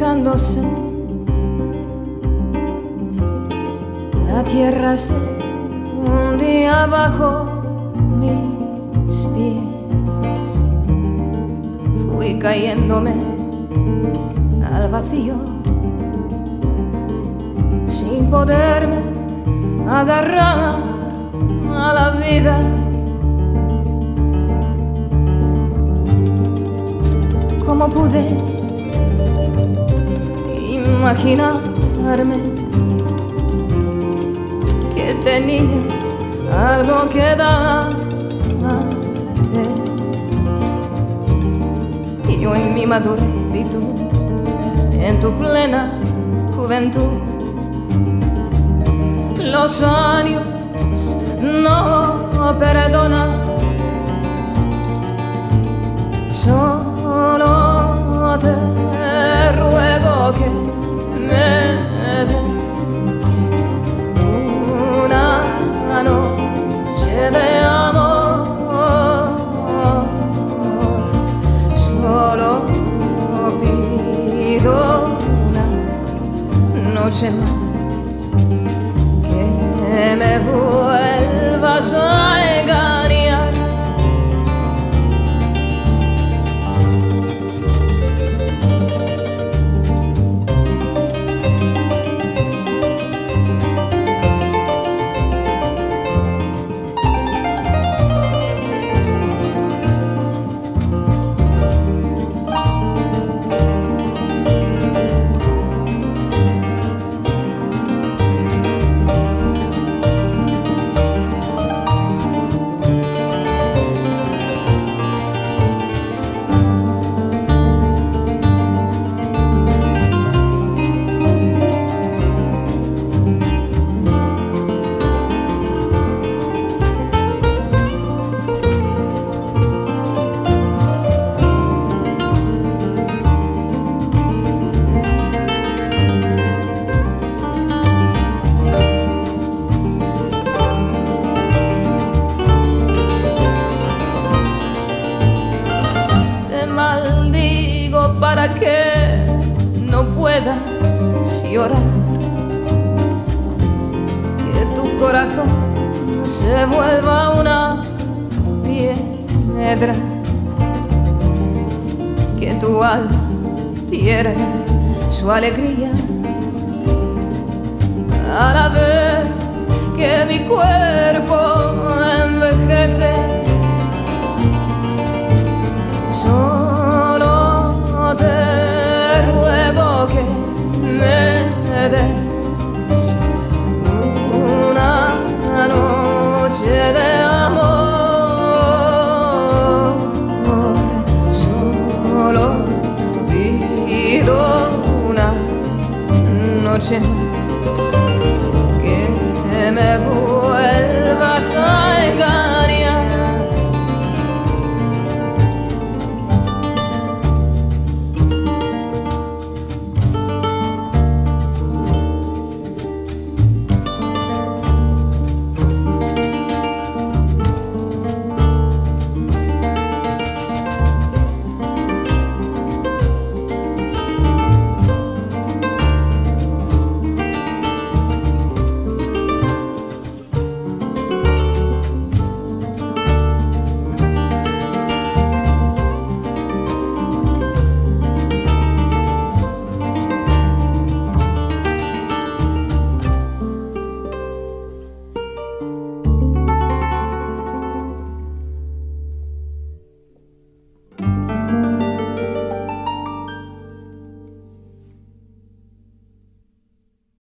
alejándose, la tierra se hundía bajo mis pies. Fui cayéndome al vacío sin poderme agarrar a la vida. ¿Cómo pude imaginarme que tenía algo que darte? Y yo en mi madurez y tú en tu plena juventud. Los años no perdonan. Solo te ruego que me des una noche de amor. Solo pido una noche más, que me vuelvas a engañar. Para que no puedas llorar, que tu corazón se vuelva una piedra, que tu alma pierda su alegría a la vez que mi cuerpo envejece. Te ruego que me des una noche de amor. Solo pido una noche más.